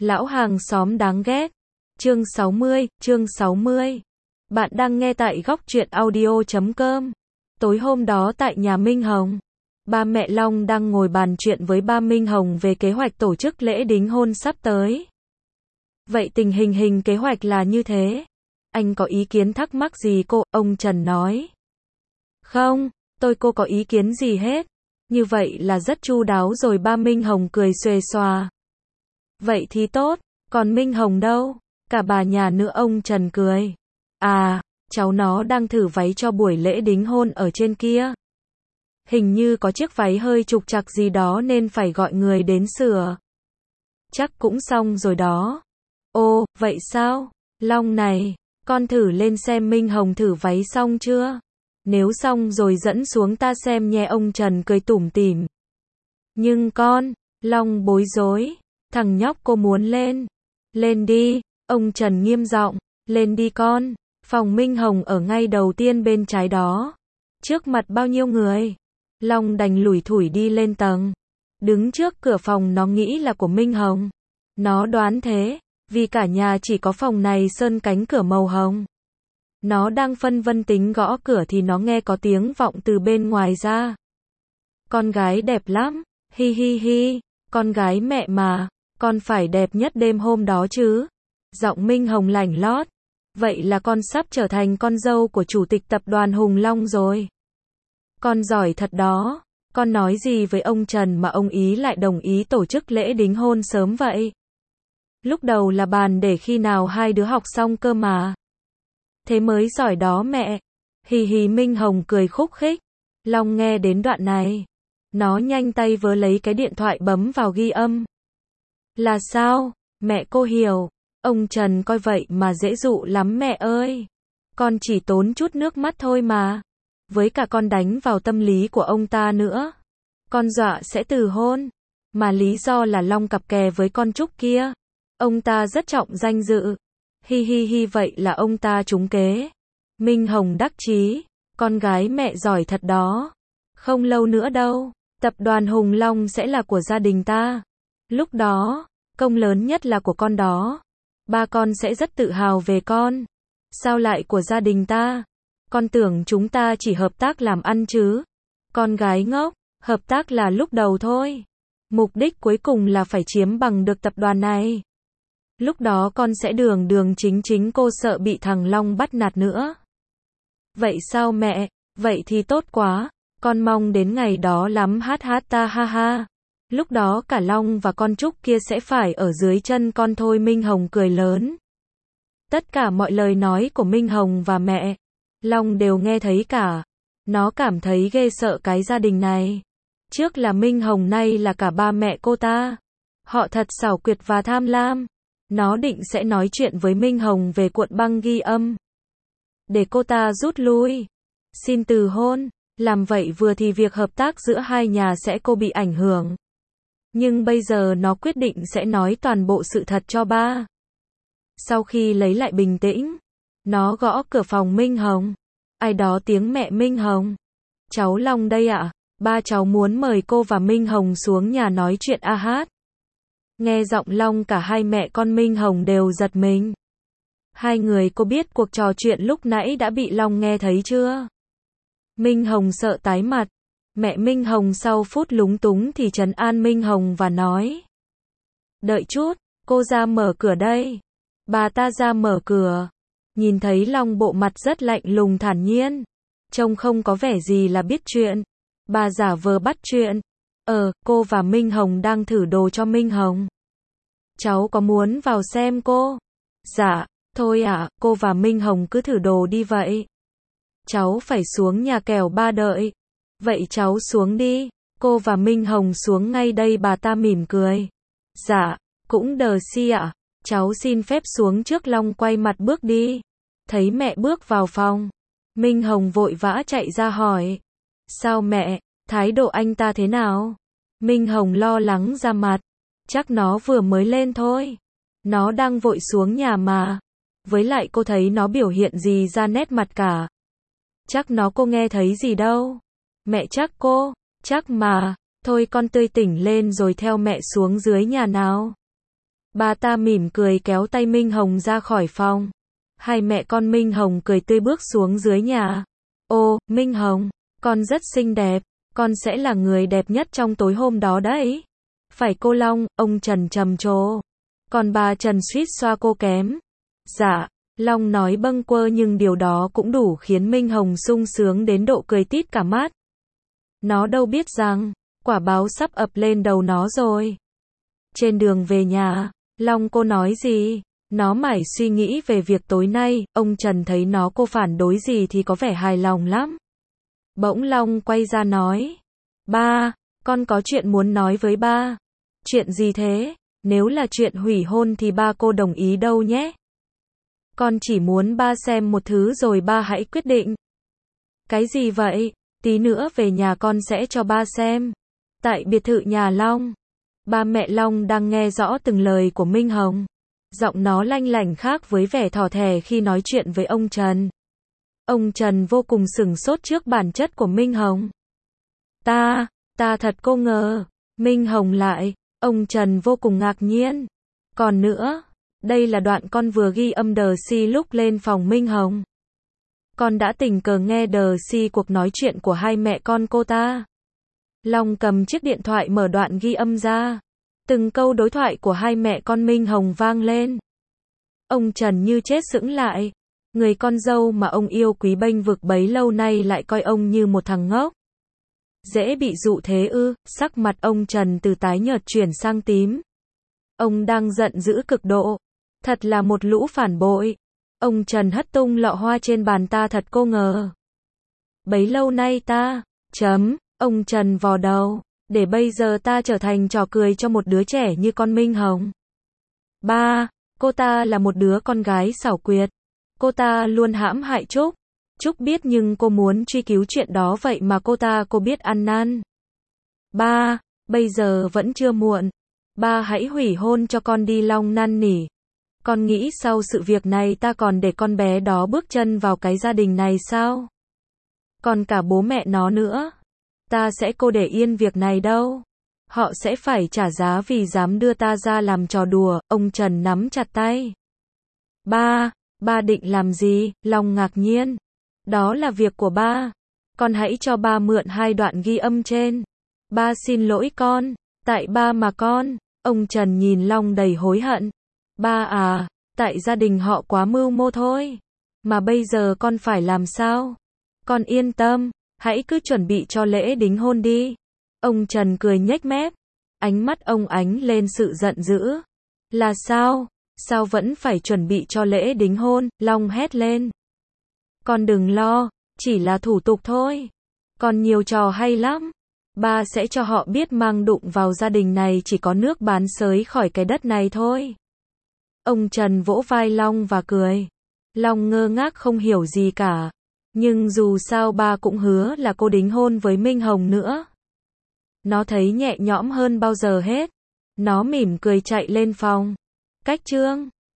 Lão hàng xóm đáng ghét. Chương 60. Bạn đang nghe tại góc truyện audio.com. Tối hôm đó tại nhà Minh Hồng, ba mẹ Long đang ngồi bàn chuyện với ba Minh Hồng về kế hoạch tổ chức lễ đính hôn sắp tới. Vậy tình hình kế hoạch là như thế. Anh có ý kiến thắc mắc gì cô? Ông Trần nói. Không, cô có ý kiến gì hết. Như vậy là rất chu đáo rồi, ba Minh Hồng cười xuề xòa. Vậy thì tốt, còn Minh Hồng đâu? Cả bà nhà nữa, ông Trần cười. À, cháu nó đang thử váy cho buổi lễ đính hôn ở trên kia. Hình như có chiếc váy hơi trục trặc gì đó nên phải gọi người đến sửa. Chắc cũng xong rồi đó. Ồ, vậy sao? Long này, con thử lên xem Minh Hồng thử váy xong chưa? Nếu xong rồi dẫn xuống ta xem nhé, ông Trần cười tủm tỉm. Nhưng con, Long bối rối. Thằng nhóc cô muốn lên. Lên đi, ông Trần nghiêm giọng. Lên đi con. Phòng Minh Hồng ở ngay đầu tiên bên trái đó. Trước mặt bao nhiêu người. Long đành lủi thủi đi lên tầng. Đứng trước cửa phòng nó nghĩ là của Minh Hồng. Nó đoán thế, vì cả nhà chỉ có phòng này sơn cánh cửa màu hồng. Nó đang phân vân tính gõ cửa thì nó nghe có tiếng vọng từ bên ngoài ra. Con gái đẹp lắm, hi hi hi, con gái mẹ mà, con phải đẹp nhất đêm hôm đó chứ. Giọng Minh Hồng lảnh lót. Vậy là con sắp trở thành con dâu của chủ tịch tập đoàn Hùng Long rồi. Con giỏi thật đó. Con nói gì với ông Trần mà ông ý lại đồng ý tổ chức lễ đính hôn sớm vậy? Lúc đầu là bàn để khi nào hai đứa học xong cơ mà. Thế mới giỏi đó mẹ. Hì hì, Minh Hồng cười khúc khích. Long nghe đến đoạn này, nó nhanh tay vớ lấy cái điện thoại bấm vào ghi âm. Là sao? Mẹ cô hiểu. Ông Trần coi vậy mà dễ dụ lắm mẹ ơi. Con chỉ tốn chút nước mắt thôi mà. Với cả con đánh vào tâm lý của ông ta nữa. Con dọa sẽ từ hôn. Mà lý do là Long cặp kè với con Trúc kia. Ông ta rất trọng danh dự. Hi hi hi, vậy là ông ta trúng kế. Minh Hồng đắc chí. Con gái mẹ giỏi thật đó. Không lâu nữa đâu, tập đoàn Hùng Long sẽ là của gia đình ta. Lúc đó, công lớn nhất là của con đó. Ba con sẽ rất tự hào về con. Sao lại của gia đình ta? Con tưởng chúng ta chỉ hợp tác làm ăn chứ. Con gái ngốc, hợp tác là lúc đầu thôi. Mục đích cuối cùng là phải chiếm bằng được tập đoàn này. Lúc đó con sẽ đường chính, cô sợ bị thằng Long bắt nạt nữa. Vậy sao mẹ? Vậy thì tốt quá. Con mong đến ngày đó lắm, ta ha ha. Lúc đó cả Long và con Trúc kia sẽ phải ở dưới chân con thôi. Minh Hồng cười lớn. Tất cả mọi lời nói của Minh Hồng và mẹ Long đều nghe thấy cả. Nó cảm thấy ghê sợ cái gia đình này. Trước là Minh Hồng, nay là cả ba mẹ cô ta. Họ thật xảo quyệt và tham lam. Nó định sẽ nói chuyện với Minh Hồng về cuộn băng ghi âm. Để cô ta rút lui. Xin từ hôn. Làm vậy vừa thì việc hợp tác giữa hai nhà sẽ bị ảnh hưởng. Nhưng bây giờ nó quyết định sẽ nói toàn bộ sự thật cho ba. Sau khi lấy lại bình tĩnh, nó gõ cửa phòng Minh Hồng. Ai đó? Tiếng mẹ Minh Hồng. Cháu Long đây ạ. Ba cháu muốn mời cô và Minh Hồng xuống nhà nói chuyện a hát. Nghe giọng Long, cả hai mẹ con Minh Hồng đều giật mình. Hai người cô biết cuộc trò chuyện lúc nãy đã bị Long nghe thấy chưa? Minh Hồng sợ tái mặt. Mẹ Minh Hồng sau phút lúng túng thì trấn an Minh Hồng và nói. Đợi chút, cô ra mở cửa đây. Bà ta ra mở cửa. Nhìn thấy Long bộ mặt rất lạnh lùng thản nhiên. Trông không có vẻ gì là biết chuyện. Bà giả vờ bắt chuyện. Cô và Minh Hồng đang thử đồ cho Minh Hồng. Cháu có muốn vào xem cô? Dạ, thôi ạ, cô và Minh Hồng cứ thử đồ đi vậy. Cháu phải xuống nhà kẻo ba đợi. Vậy cháu xuống đi. Cô và Minh Hồng xuống ngay đây, bà ta mỉm cười. Dạ, cũng đờ si ạ. Cháu xin phép xuống trước. Long quay mặt bước đi. Thấy mẹ bước vào phòng, Minh Hồng vội vã chạy ra hỏi. Sao mẹ, thái độ anh ta thế nào? Minh Hồng lo lắng ra mặt. Chắc nó vừa mới lên thôi. Nó đang vội xuống nhà mà. Với lại cô thấy nó biểu hiện gì ra nét mặt cả. Chắc cô nghe thấy gì đâu. Mẹ chắc mà. Thôi con tươi tỉnh lên rồi theo mẹ xuống dưới nhà nào. Ba ta mỉm cười kéo tay Minh Hồng ra khỏi phòng. Hai mẹ con Minh Hồng cười tươi bước xuống dưới nhà. Ô, Minh Hồng, con rất xinh đẹp, con sẽ là người đẹp nhất trong tối hôm đó đấy. Phải cô Long, ông Trần trầm trồ. Còn bà Trần suýt xoa cô kém. Dạ, Long nói bâng quơ nhưng điều đó cũng đủ khiến Minh Hồng sung sướng đến độ cười tít cả mắt. Nó đâu biết rằng, quả báo sắp ập lên đầu nó rồi. Trên đường về nhà, Long cô nói gì? Nó mải suy nghĩ về việc tối nay, ông Trần thấy nó cô phản đối gì thì có vẻ hài lòng lắm. Bỗng Long quay ra nói. Ba, con có chuyện muốn nói với ba. Chuyện gì thế? Nếu là chuyện hủy hôn thì ba cô đồng ý đâu nhé. Con chỉ muốn ba xem một thứ rồi ba hãy quyết định. Cái gì vậy? Tí nữa về nhà con sẽ cho ba xem. Tại biệt thự nhà Long. Ba mẹ Long đang nghe rõ từng lời của Minh Hồng. Giọng nó lanh lảnh khác với vẻ thỏ thẻ khi nói chuyện với ông Trần. Ông Trần vô cùng sửng sốt trước bản chất của Minh Hồng. Ta thật cô ngờ. Minh Hồng lại. Ông Trần vô cùng ngạc nhiên. Còn nữa, đây là đoạn con vừa ghi âm đờ si lúc lên phòng Minh Hồng. Con đã tình cờ nghe đờ si cuộc nói chuyện của hai mẹ con cô ta. Long cầm chiếc điện thoại mở đoạn ghi âm ra. Từng câu đối thoại của hai mẹ con Minh Hồng vang lên. Ông Trần như chết sững lại. Người con dâu mà ông yêu quý bênh vực bấy lâu nay lại coi ông như một thằng ngốc. Dễ bị dụ thế ư? Sắc mặt ông Trần từ tái nhợt chuyển sang tím. Ông đang giận dữ cực độ. Thật là một lũ phản bội. Ông Trần hất tung lọ hoa trên bàn. Ta thật cô ngờ. Bấy lâu nay ta, ông Trần vò đầu, để bây giờ ta trở thành trò cười cho một đứa trẻ như con Minh Hồng. Ba, cô ta là một đứa con gái xảo quyệt. Cô ta luôn hãm hại Trúc. Trúc biết nhưng cô muốn truy cứu chuyện đó vậy mà cô biết ăn năn. Ba, bây giờ vẫn chưa muộn. Ba hãy hủy hôn cho con đi Long năn nỉ. Con nghĩ sau sự việc này ta còn để con bé đó bước chân vào cái gia đình này sao? Còn cả bố mẹ nó nữa. Ta sẽ cô để yên việc này đâu. Họ sẽ phải trả giá vì dám đưa ta ra làm trò đùa. Ông Trần nắm chặt tay. Ba định làm gì? Long ngạc nhiên. Đó là việc của ba. Con hãy cho ba mượn 2 đoạn ghi âm trên. Ba xin lỗi con. Tại ba mà con. Ông Trần nhìn Long đầy hối hận. Ba à, tại gia đình họ quá mưu mô thôi. Mà bây giờ con phải làm sao? Con yên tâm, hãy cứ chuẩn bị cho lễ đính hôn đi. Ông Trần cười nhếch mép. Ánh mắt ông ánh lên sự giận dữ. Là sao? Sao vẫn phải chuẩn bị cho lễ đính hôn? Long hét lên. Con đừng lo, chỉ là thủ tục thôi. Còn nhiều trò hay lắm. Ba sẽ cho họ biết mang đụng vào gia đình này chỉ có nước bán xới khỏi cái đất này thôi. Ông Trần vỗ vai Long và cười. Long ngơ ngác không hiểu gì cả. Nhưng dù sao ba cũng hứa là cô đính hôn với Minh Hồng nữa. Nó thấy nhẹ nhõm hơn bao giờ hết. Nó mỉm cười chạy lên phòng. Cách chương